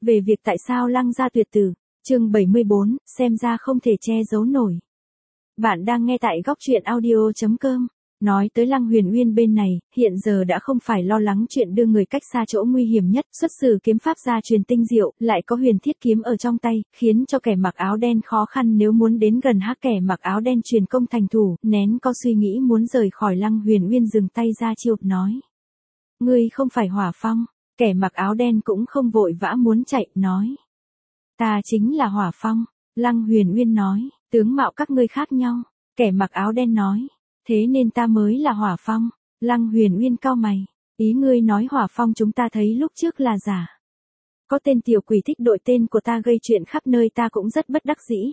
Về việc tại sao Lăng gia tuyệt tử, chương 74, xem ra không thể che giấu nổi. Bạn đang nghe tại góc truyện audio.com. Nói tới Lăng Huyền Uyên bên này, hiện giờ đã không phải lo lắng chuyện đưa người cách xa chỗ nguy hiểm nhất, xuất xử kiếm pháp gia truyền tinh diệu, lại có huyền thiết kiếm ở trong tay, khiến cho kẻ mặc áo đen khó khăn nếu muốn đến gần kẻ mặc áo đen truyền công thành thủ, nén có suy nghĩ muốn rời khỏi Lăng Huyền Uyên dừng tay ra chiêu, nói. Ngươi không phải Hỏa Phong, kẻ mặc áo đen cũng không vội vã muốn chạy, nói. Ta chính là Hỏa Phong, Lăng Huyền Uyên nói, tướng mạo các ngươi khác nhau, kẻ mặc áo đen nói. Thế nên ta mới là Hỏa Phong. Lăng Huyền Uyên cau mày. Ý ngươi nói Hỏa Phong chúng ta thấy lúc trước là giả. Có tên tiểu quỷ thích đội tên của ta gây chuyện khắp nơi ta cũng rất bất đắc dĩ.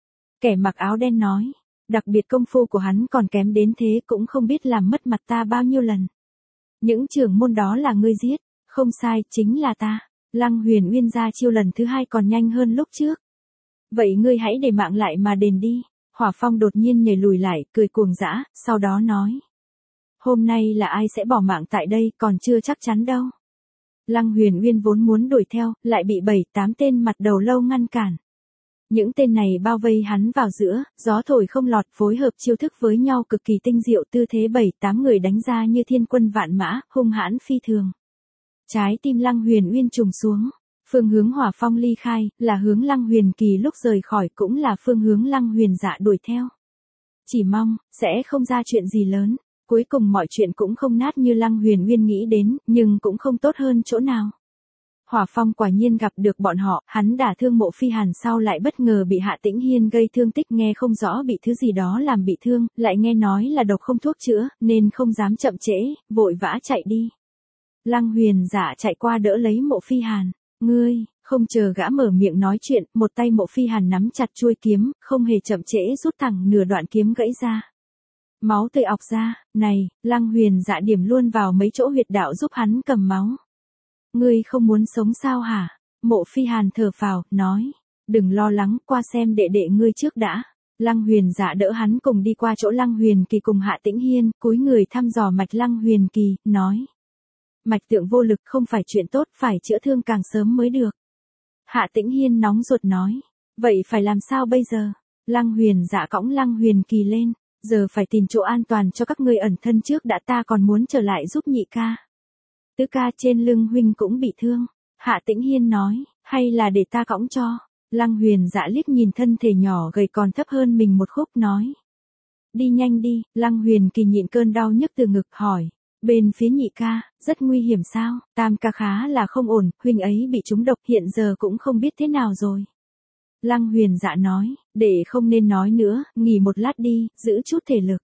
Kẻ mặc áo đen nói. Đặc biệt công phu của hắn còn kém đến thế cũng không biết làm mất mặt ta bao nhiêu lần. Những trưởng môn đó là ngươi giết. Không sai, chính là ta. Lăng Huyền Uyên ra chiêu lần thứ hai còn nhanh hơn lúc trước. Vậy ngươi hãy để mạng lại mà đền đi. Hỏa Phong đột nhiên nhảy lùi lại, cười cuồng dã, sau đó nói. Hôm nay là ai sẽ bỏ mạng tại đây, còn chưa chắc chắn đâu. Lăng Huyền Uyên vốn muốn đuổi theo, lại bị 7-8 tên mặt đầu lâu ngăn cản. Những tên này bao vây hắn vào giữa, gió thổi không lọt, phối hợp chiêu thức với nhau cực kỳ tinh diệu, tư thế 7-8 người đánh ra như thiên quân vạn mã, hung hãn phi thường. Trái tim Lăng Huyền Uyên trùng xuống. Phương hướng Hỏa Phong ly khai, là hướng Lăng Huyền Kỳ lúc rời khỏi cũng là phương hướng Lăng Huyền Dạ đuổi theo. Chỉ mong, sẽ không ra chuyện gì lớn, cuối cùng mọi chuyện cũng không nát như Lăng Huyền Uyên nghĩ đến, nhưng cũng không tốt hơn chỗ nào. Hỏa Phong quả nhiên gặp được bọn họ, hắn đả thương Mộ Phi Hàn sau lại bất ngờ bị Hạ Tĩnh Hiên gây thương tích, nghe không rõ bị thứ gì đó làm bị thương, lại nghe nói là độc không thuốc chữa, nên không dám chậm trễ, vội vã chạy đi. Lăng Huyền Dạ chạy qua đỡ lấy Mộ Phi Hàn. Ngươi, không chờ gã mở miệng nói chuyện, một tay Mộ Phi Hàn nắm chặt chuôi kiếm, không hề chậm trễ rút thẳng nửa đoạn kiếm gãy ra. Máu tươi ọc ra, này, Lăng Huyền Dạ điểm luôn vào mấy chỗ huyệt đạo giúp hắn cầm máu. Ngươi không muốn sống sao hả? Mộ Phi Hàn thở phào, nói, đừng lo lắng, qua xem đệ đệ ngươi trước đã. Lăng Huyền Dạ đỡ hắn cùng đi qua chỗ Lăng Huyền Kỳ cùng Hạ Tĩnh Hiên, cúi người thăm dò mạch Lăng Huyền Kỳ, nói. Mạch tượng vô lực không phải chuyện tốt, phải chữa thương càng sớm mới được. Hạ Tĩnh Hiên nóng ruột nói. Vậy phải làm sao bây giờ? Lăng Huyền Dạ cõng Lăng Huyền Kỳ lên. Giờ phải tìm chỗ an toàn cho các ngươi ẩn thân trước đã, ta còn muốn trở lại giúp nhị ca. Tứ ca trên lưng huynh cũng bị thương. Hạ Tĩnh Hiên nói, hay là để ta cõng cho. Lăng Huyền Dạ liếc nhìn thân thể nhỏ gầy còn thấp hơn mình một khúc nói. Đi nhanh đi. Lăng Huyền Kỳ nhịn cơn đau nhức từ ngực hỏi. Bên phía nhị ca, rất nguy hiểm sao? Tam ca khá là không ổn, huynh ấy bị trúng độc hiện giờ cũng không biết thế nào rồi. Lăng Huyền Dạ nói, để không nên nói nữa, nghỉ một lát đi, giữ chút thể lực.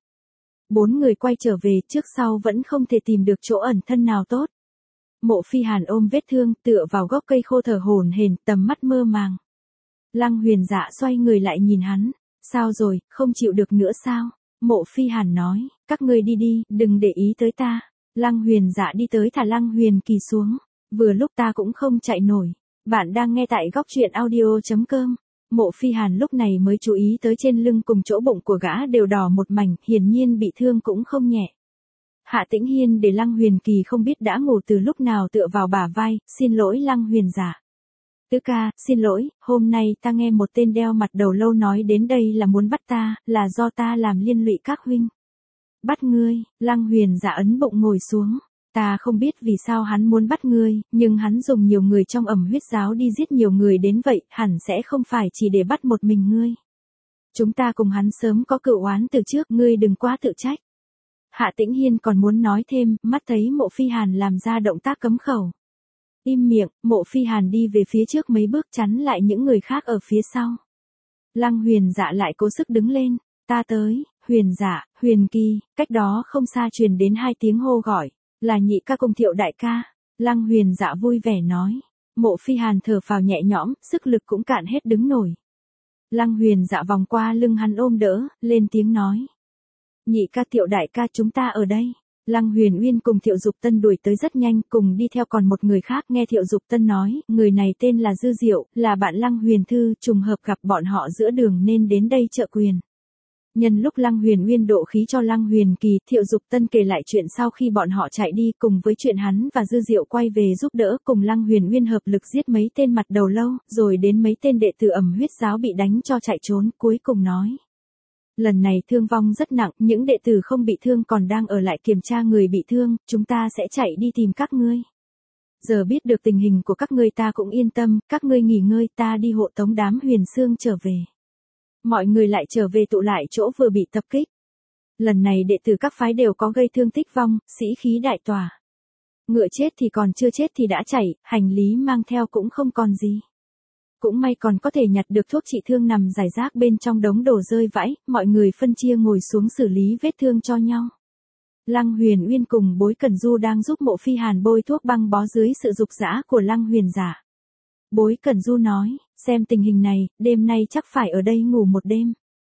4 người quay trở về, trước sau vẫn không thể tìm được chỗ ẩn thân nào tốt. Mộ Phi Hàn ôm vết thương, tựa vào gốc cây khô thở hổn hển, tầm mắt mơ màng. Lăng Huyền Dạ xoay người lại nhìn hắn, sao rồi, không chịu được nữa sao? Mộ Phi Hàn nói, các ngươi đi đi, đừng để ý tới ta. Lăng Huyền Dạ đi tới thả Lăng Huyền Kỳ xuống. Vừa lúc ta cũng không chạy nổi. Bạn đang nghe tại góc truyện audio.com. Mộ Phi Hàn lúc này mới chú ý tới trên lưng cùng chỗ bụng của gã đều đỏ một mảnh, hiển nhiên bị thương cũng không nhẹ. Hạ Tĩnh Hiên để Lăng Huyền Kỳ không biết đã ngủ từ lúc nào tựa vào bả vai, xin lỗi Lăng Huyền Dạ. Tứ ca, xin lỗi, hôm nay ta nghe một tên đeo mặt đầu lâu nói đến đây là muốn bắt ta, là do ta làm liên lụy các huynh. Bắt ngươi, Lăng Huyền Dạ ấn bụng ngồi xuống. Ta không biết vì sao hắn muốn bắt ngươi, nhưng hắn dùng nhiều người trong Ẩm Huyết giáo đi giết nhiều người đến vậy, hẳn sẽ không phải chỉ để bắt một mình ngươi. Chúng ta cùng hắn sớm có cựu oán từ trước, ngươi đừng quá tự trách. Hạ Tĩnh Hiên còn muốn nói thêm, mắt thấy Mộ Phi Hàn làm ra động tác cấm khẩu. Im miệng, Mộ Phi Hàn đi về phía trước mấy bước chắn lại những người khác ở phía sau. Lăng Huyền Dạ lại cố sức đứng lên, ta tới, Huyền Dạ, Huyền Kỳ, cách đó không xa truyền đến 2 tiếng hô gọi, là nhị ca cùng Thiệu đại ca. Lăng Huyền Dạ vui vẻ nói, Mộ Phi Hàn thở phào nhẹ nhõm, sức lực cũng cạn hết đứng nổi. Lăng Huyền Dạ vòng qua lưng hắn ôm đỡ, lên tiếng nói. Nhị ca Thiệu đại ca chúng ta ở đây. Lăng Huyền Uyên cùng Thiệu Dục Tân đuổi tới rất nhanh, cùng đi theo còn một người khác, nghe Thiệu Dục Tân nói, người này tên là Dư Diệu, là bạn Lăng Huyền Thư, trùng hợp gặp bọn họ giữa đường nên đến đây trợ quyền. Nhân lúc Lăng Huyền Uyên độ khí cho Lăng Huyền Kỳ, Thiệu Dục Tân kể lại chuyện sau khi bọn họ chạy đi, cùng với chuyện hắn và Dư Diệu quay về giúp đỡ cùng Lăng Huyền Uyên hợp lực giết mấy tên mặt đầu lâu, rồi đến mấy tên đệ tử Ẩm Huyết giáo bị đánh cho chạy trốn, cuối cùng nói. Lần này thương vong rất nặng, những đệ tử không bị thương còn đang ở lại kiểm tra người bị thương, chúng ta sẽ chạy đi tìm các ngươi. Giờ biết được tình hình của các ngươi ta cũng yên tâm, các ngươi nghỉ ngơi, ta đi hộ tống đám Huyền Xương trở về. Mọi người lại trở về tụ lại chỗ vừa bị tập kích. Lần này đệ tử các phái đều có gây thương tích vong, sĩ khí đại tỏa. Ngựa chết thì còn chưa chết thì đã chảy, hành lý mang theo cũng không còn gì. Cũng may còn có thể nhặt được thuốc trị thương nằm rải rác bên trong đống đổ rơi vãi, mọi người phân chia ngồi xuống xử lý vết thương cho nhau. Lăng Huyền Uyên cùng Bối Cẩn Du đang giúp Mộ Phi Hàn bôi thuốc băng bó dưới sự dục dã của Lăng Huyền Giả. Bối Cẩn Du nói, xem tình hình này, đêm nay chắc phải ở đây ngủ một đêm.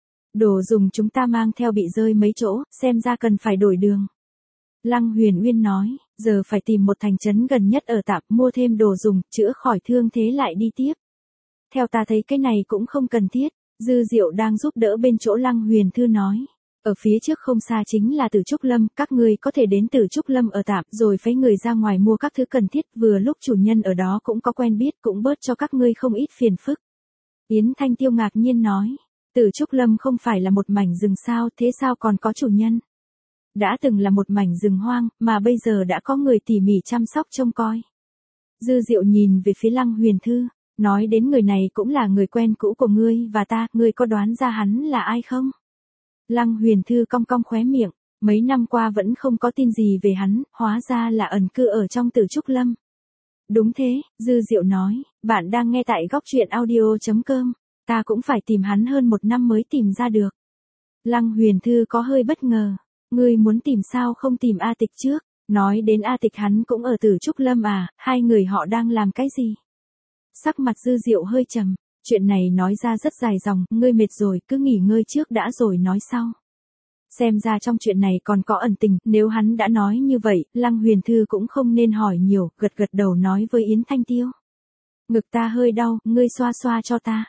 Đồ dùng chúng ta mang theo bị rơi mấy chỗ, xem ra cần phải đổi đường. Lăng Huyền Uyên nói, giờ phải tìm một thành trấn gần nhất ở tạm, mua thêm đồ dùng, chữa khỏi thương thế lại đi tiếp. Theo ta thấy cái này cũng không cần thiết, Dư Diệu đang giúp đỡ bên chỗ Lăng Huyền Thư nói. Ở phía trước không xa chính là Tử Trúc Lâm, các ngươi có thể đến Tử Trúc Lâm ở tạm, rồi phái người ra ngoài mua các thứ cần thiết, vừa lúc chủ nhân ở đó cũng có quen biết, cũng bớt cho các ngươi không ít phiền phức. Yến Thanh Tiêu ngạc nhiên nói, Tử Trúc Lâm không phải là một mảnh rừng sao, thế sao còn có chủ nhân? Đã từng là một mảnh rừng hoang, mà bây giờ đã có người tỉ mỉ chăm sóc trông coi. Dư Diệu nhìn về phía Lăng Huyền Thư, nói đến người này cũng là người quen cũ của ngươi và ta, ngươi có đoán ra hắn là ai không? Lăng Huyền Thư cong cong khóe miệng, mấy năm qua vẫn không có tin gì về hắn, hóa ra là ẩn cư ở trong Tử Trúc Lâm. Đúng thế, Dư Diệu nói, bạn đang nghe tại góc truyện audio.com, ta cũng phải tìm hắn hơn một năm mới tìm ra được. Lăng Huyền Thư có hơi bất ngờ, ngươi muốn tìm sao không tìm A Tịch trước, nói đến A Tịch hắn cũng ở Tử Trúc Lâm à, hai người họ đang làm cái gì? Sắc mặt Dư Diệu hơi trầm. Chuyện này nói ra rất dài dòng, ngươi mệt rồi, cứ nghỉ ngơi trước đã rồi nói sau. Xem ra trong chuyện này còn có ẩn tình, nếu hắn đã nói như vậy, Lăng Huyền Thư cũng không nên hỏi nhiều, gật gật đầu nói với Yến Thanh Tiêu. Ngực ta hơi đau, ngươi xoa xoa cho ta.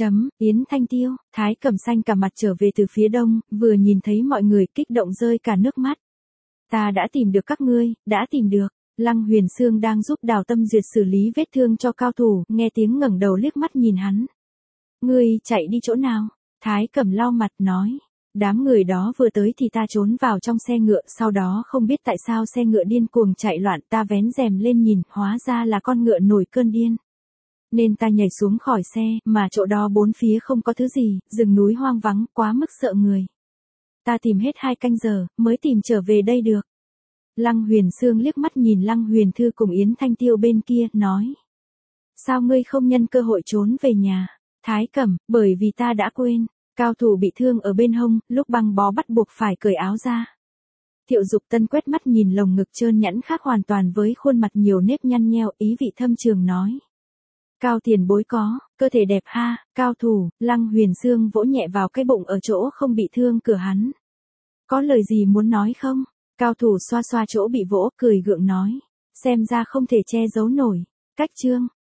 Yến Thanh Tiêu, Thái Cẩm Xanh cả mặt trở về từ phía đông, vừa nhìn thấy mọi người kích động rơi cả nước mắt. Ta đã tìm được các ngươi, đã tìm được. Lăng Huyền Xương đang giúp Đào Tâm Duyệt xử lý vết thương cho cao thủ, nghe tiếng ngẩng đầu liếc mắt nhìn hắn. Ngươi chạy đi chỗ nào? Thái Cẩm lau mặt nói. Đám người đó vừa tới thì ta trốn vào trong xe ngựa, sau đó không biết tại sao xe ngựa điên cuồng chạy loạn, ta vén rèm lên nhìn, hóa ra là con ngựa nổi cơn điên. Nên ta nhảy xuống khỏi xe, mà chỗ đó bốn phía không có thứ gì, rừng núi hoang vắng, quá mức sợ người. Ta tìm hết 2 canh giờ, mới tìm trở về đây được. Lăng Huyền Xương liếc mắt nhìn Lăng Huyền Thư cùng Yến Thanh Tiêu bên kia, nói. Sao ngươi không nhân cơ hội trốn về nhà? Thái Cẩm, bởi vì ta đã quên, cao thủ bị thương ở bên hông, lúc băng bó bắt buộc phải cởi áo ra. Thiệu Dục Tân quét mắt nhìn lồng ngực trơn nhẵn khác hoàn toàn với khuôn mặt nhiều nếp nhăn nheo, ý vị thâm trường nói. Cao tiền bối có, cơ thể đẹp ha, cao thủ, Lăng Huyền Xương vỗ nhẹ vào cái bụng ở chỗ không bị thương cửa hắn. Có lời gì muốn nói không? Cao thủ xoa xoa chỗ bị vỗ, cười gượng nói. Xem ra không thể che giấu nổi. Cách chương.